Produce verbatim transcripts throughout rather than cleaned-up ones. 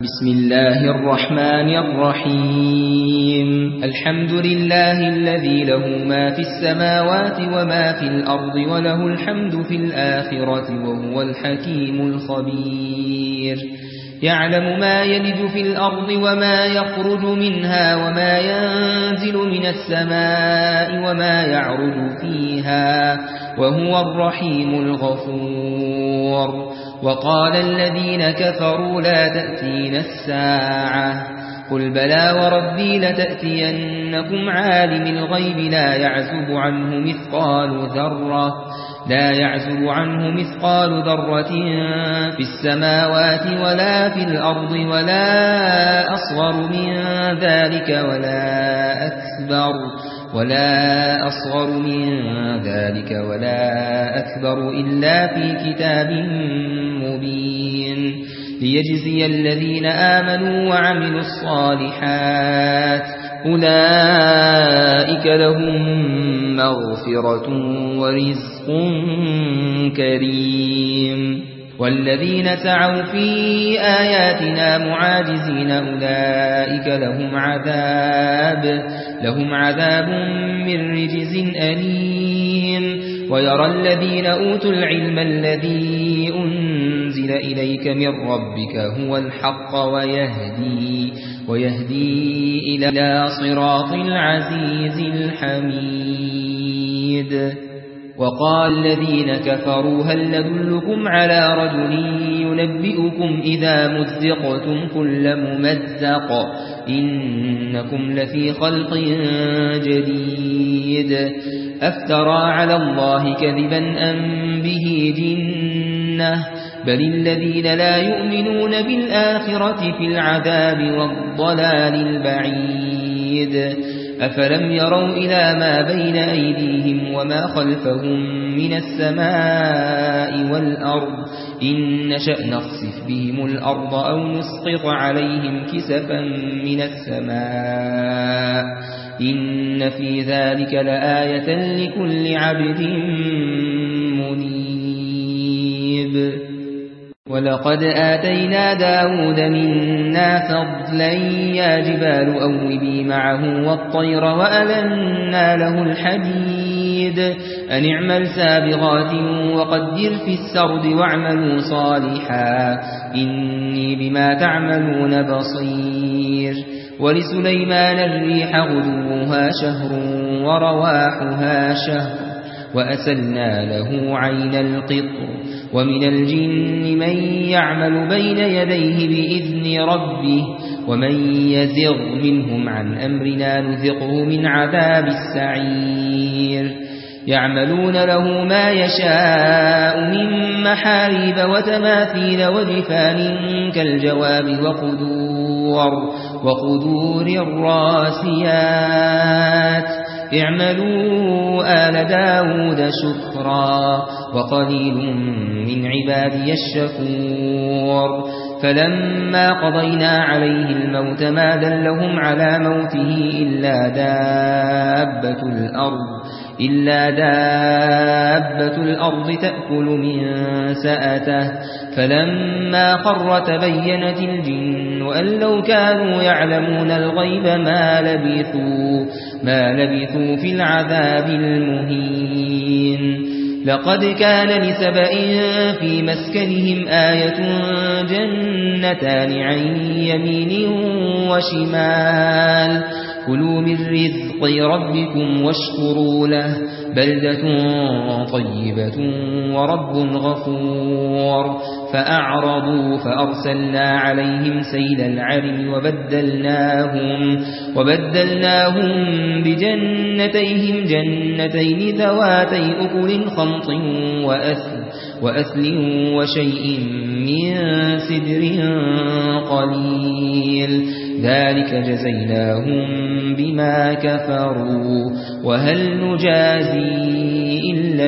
بسم الله الرحمن الرحيم الحمد لله الذي له ما في السماوات وما في الأرض وله الحمد في الآخرة وهو الحكيم الخبير يعلم ما يلج في الأرض وما يخرج منها وما ينزل من السماء وما يعرج فيها وهو الرحيم الغفور وقال الذين كفروا لا تأتينا الساعة قل بلى وربي لتأتينكم عالم الغيب لا يعزب عنه مثقال ذرة لا يعزب عنه مثقال ذرة في السماوات ولا في الأرض ولا أصغر من ذلك ولا أكبر ولا أصغر من ذلك ولا أكبر إلا في كتاب مبين ليجزي الذين آمنوا وعملوا الصالحات أولئك لهم مغفرة ورزق كريم والذين سعوا في آياتنا معاجزين أولئك لهم عذاب لهم عذاب من رجز أليم ويرى الذين أوتوا العلم الذي أنزل إليك من ربك هو الحق ويهدي ويهدي إلى صراط العزيز الحميد وقال الذين كفروا هل ندلكم على رجل ينبئكم إذا مزقتم كل ممزق إنكم لفي خلق جديد أفترى على الله كذبا أم به جنة بل الذين لا يؤمنون بالآخرة في العذاب والضلال البعيد أفلم يروا إلى ما بين أيديهم وما خلفهم من السماء والأرض إن نشأ نخسف بهم الأرض أو نسقط عليهم كسفا من السماء إن في ذلك لآية لكل عبد منيب ولقد آتينا داود منا فضلا يا جبال أوبي معه والطير وألنا له الحديد أن اعمل سابغات وقدر في السرد واعملوا صالحا إني بما تعملون بصير ولسليمان الريح غدوها شهر ورواحها شهر وأسلنا له عين القطر ومن الجن من يعمل بين يديه بإذن ربه ومن يزغ منهم عن أمرنا نذقه من عذاب السعير يعملون له ما يشاء من محاريب وتماثيل وجفان كالجواب وقدور وقدور الراسيات اعملوا آل داود شكرا وقليل من عبادي الشكور فلما قضينا عليه الموت ما دلهم على موته إلا دابة الأرض إلا دابة الأرض تأكل من سأته فلما خر تبينت الجن أن لو كانوا يعلمون الغيب ما لبثوا ما لبثوا في العذاب المهين لقد كان لسبأ في مسكنهم آية جنتان عن يمين وشمال كلوا من رزق ربكم واشكروا له بلدة طيبة ورب غفور فأعرضوا فأرسلنا عليهم سيل العرم وبدلناهم وبدلناهم بجنتيهم جنتين ذواتي أكل خمط وأثل وأثل وشيء من سدر قليل ذلك جزيناهم بما كفروا وهل نجازي إلا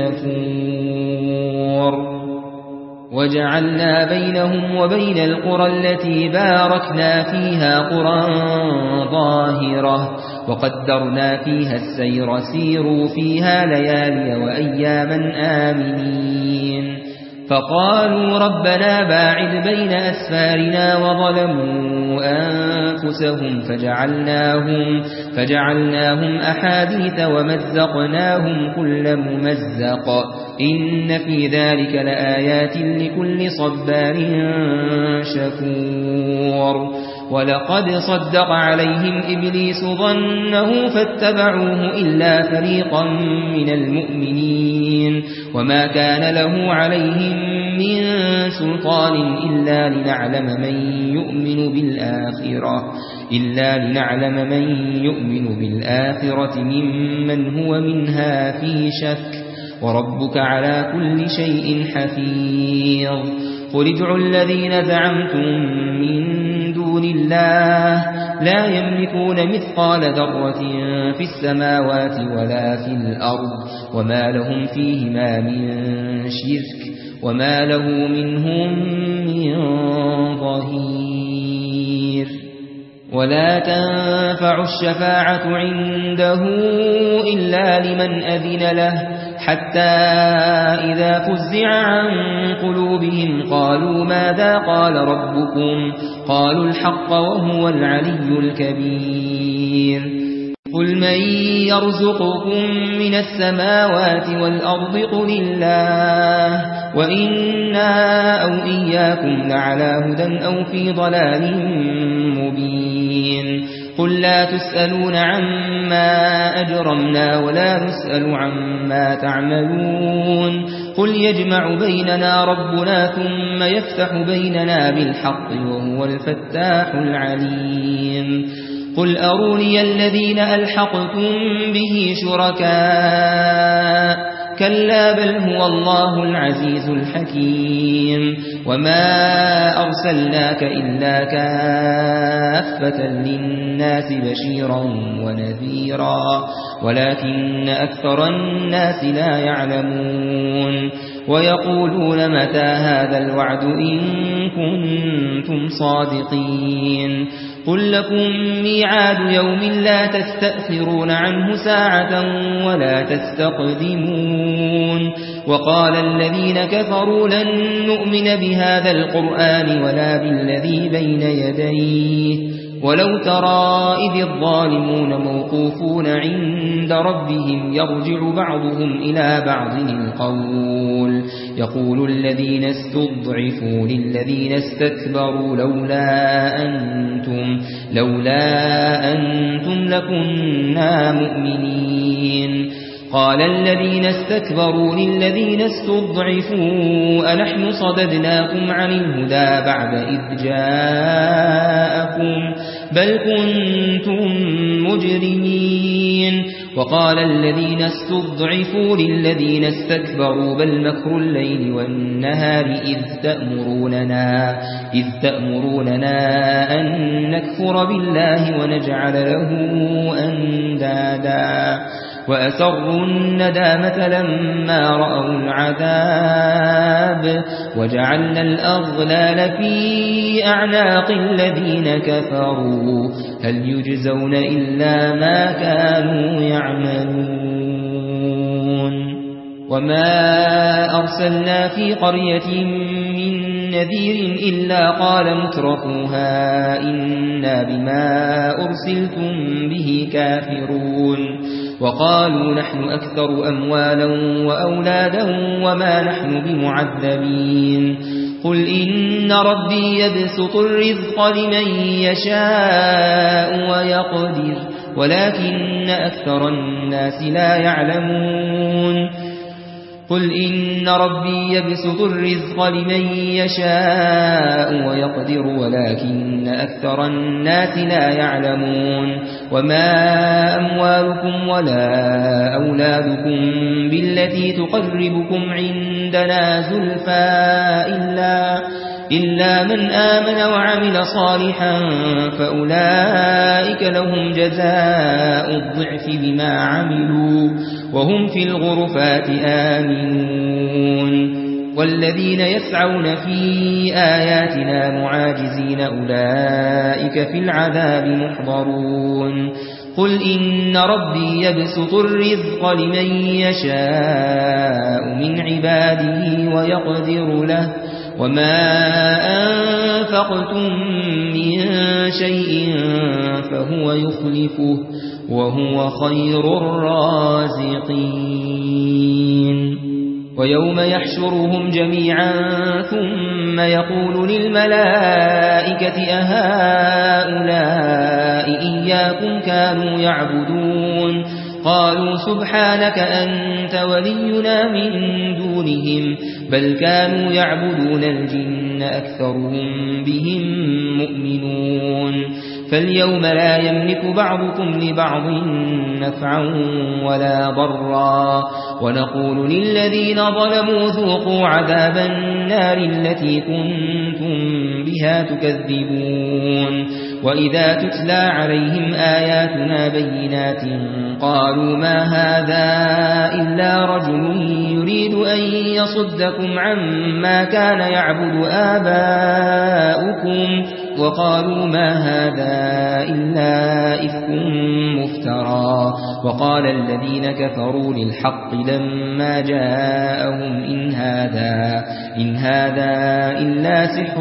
الكفور وجعلنا بينهم وبين القرى التي باركنا فيها قرى ظاهرة وقدرنا فيها السير سيروا فيها ليالي وأياما آمنين فقالوا ربنا باعد بين أسفارنا وظلموا أنفسهم فجعلناهم, فجعلناهم أحاديث ومزقناهم كل ممزق إن في ذلك لآيات لكل صبار شكور ولقد صدق عليهم إبليس ظنه فاتبعوه إلا فريقا من المؤمنين وما كان له عليهم من سلطان إلا لنعلم من يؤمن بالآخرة إلا لنعلم من يؤمن بالآخرة ممن هو منها في شك وربك على كل شيء حفيظ قل ادعوا الذين زعمتم من دون الله لا يملكون مثقال ذرة في السماوات ولا في الأرض وما لهم فيهما من شرك وما له منهم من ظهير ولا تنفع الشفاعة عنده إلا لمن أذن له حتى إذا فزع عن قلوبهم قالوا ماذا قال ربكم قالوا الحق وهو العلي الكبير قل من يرزقكم من السماوات والأرض قل الله وإنا أو إياكم لعلى هدى أو في ضلال مبين قل لا تسألون عما أجرمنا ولا نسأل عما تعملون قل يجمع بيننا ربنا ثم يفتح بيننا بالحق وهو الفتاح العليم قل أروني الذين ألحقتم به شركاء كلا بل هو الله العزيز الحكيم وما أرسلناك إلا كافة للناس بشيرا ونذيرا ولكن أكثر الناس لا يعلمون ويقولون متى هذا الوعد إن كنتم صادقين قل لكم ميعاد يوم لا تستأخرون عنه ساعة ولا تستقدمون وقال الذين كفروا لن نؤمن بهذا القرآن ولا بالذي بين يديه ولو ترى إذ الظالمون موقوفون عند ربهم يرجع بعضهم إلى بعض القول يقول الذين استضعفوا للذين استكبروا لولا أنتم, لولا أنتم لكنا مؤمنين قال الذين استكبروا للذين استضعفوا أنحن صددناكم عن الهدى بعد إذ جاءكم بل كنتم مجرمين وقال الذين استضعفوا للذين استكبروا بل مكر الليل والنهار إذ تأمروننا, إذ تأمروننا أن نكفر بالله ونجعل له أندادا وأسروا الندامة لما رأوا العذاب وجعلنا الأغلال في أعناق الذين كفروا هل يجزون إلا ما كانوا يعملون وما أرسلنا في قرية من نذير إلا قال مترفوها إنا بما أرسلتم به كافرون وقالوا نحن أكثر أموالا وأولادا وما نحن بمعذبين قل إن ربي يبسط الرزق لمن يشاء ويقدر ولكن أكثر الناس لا يعلمون قل إن ربي يبسط الرزق لمن يشاء ويقدر ولكن أكثر الناس لا يعلمون وما أموالكم ولا أولادكم بالتي تقربكم عندنا زلفى إلا, إلا من آمن وعمل صالحا فأولئك لهم جزاء الضعف بما عملوا وهم في الغرفات آمنون والذين يسعون في آياتنا معاجزين أولئك في العذاب محضرون قل إن ربي يبسط الرزق لمن يشاء من عباده ويقدر له وما أنفقتم من شيء فهو يخلفه وهو خير الرازقين ويوم يحشرهم جميعا ثم يقول للملائكة أهؤلاء إياكم كانوا يعبدون قالوا سبحانك أنت ولينا من دونهم بل كانوا يعبدون الجن أكثرهم بهم مؤمنون فاليوم لا يملك بعضكم لبعض نفعا ولا ضرا ونقول للذين ظلموا ذوقوا عذاب النار التي كنتم بها تكذبون وإذا تتلى عليهم آياتنا بينات قالوا ما هذا إلا رجل يريد أن يصدكم عما كان يعبد آباؤكم وقالوا ما هذا إلا إفك مفترى وقال الذين كفروا للحق لما جاءهم إن هذا, إن هذا إلا سحر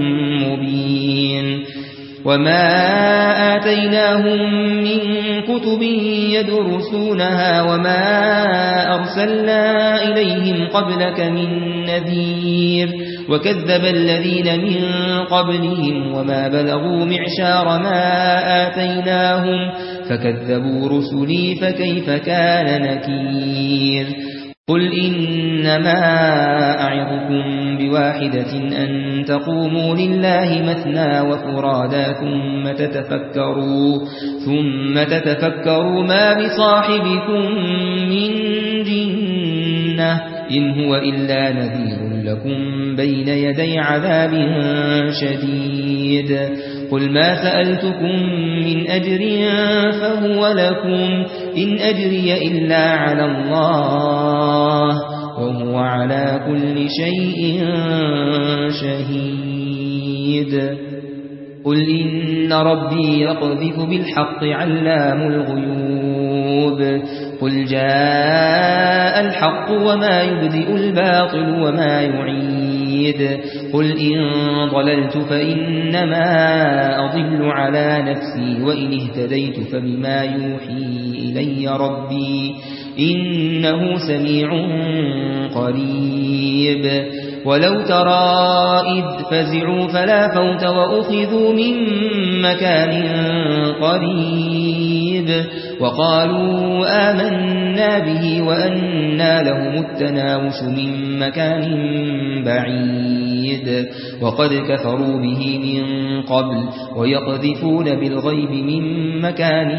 مبين وما آتيناهم من كتب يدرسونها وما أرسلنا إليهم قبلك من نذير وكذب الذين من قبلهم وما بلغوا معشار ما آتيناهم فكذبوا رسلي فكيف كان نكير قل إنما أعظكم بواحدة أن تقوموا لله مثنى وفرادا ثم تتفكروا, ثم تتفكروا ما بصاحبكم من جنة إن هو إلا نذير لكم بين يدي عذاب شديد قل ما سألتكم من أجر فهو لكم إن أجري إلا على الله وهو على كل شيء شهيد قل إن ربي يقذف بالحق علام الغيوب قل جاء الحق وما يبدئ الباطل وما يعيد قل إن ضللت فإنما أضل على نفسي وإن اهتديت فبما يوحي إلي ربي إنه سميع قريب ولو ترى إذ فزعوا فلا فوت وأخذوا من مكان قريب وقالوا آمنا به وأنى لهم التناوش من مكان بعيد وقد كفروا به من قبل ويقذفون بالغيب من مكان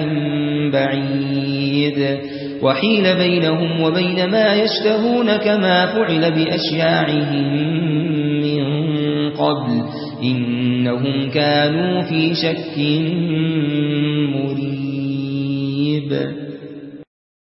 بعيد وحيل بينهم وبين ما يشتهون كما فعل بأشياعهم من قبل إنهم كانوا في شك مريب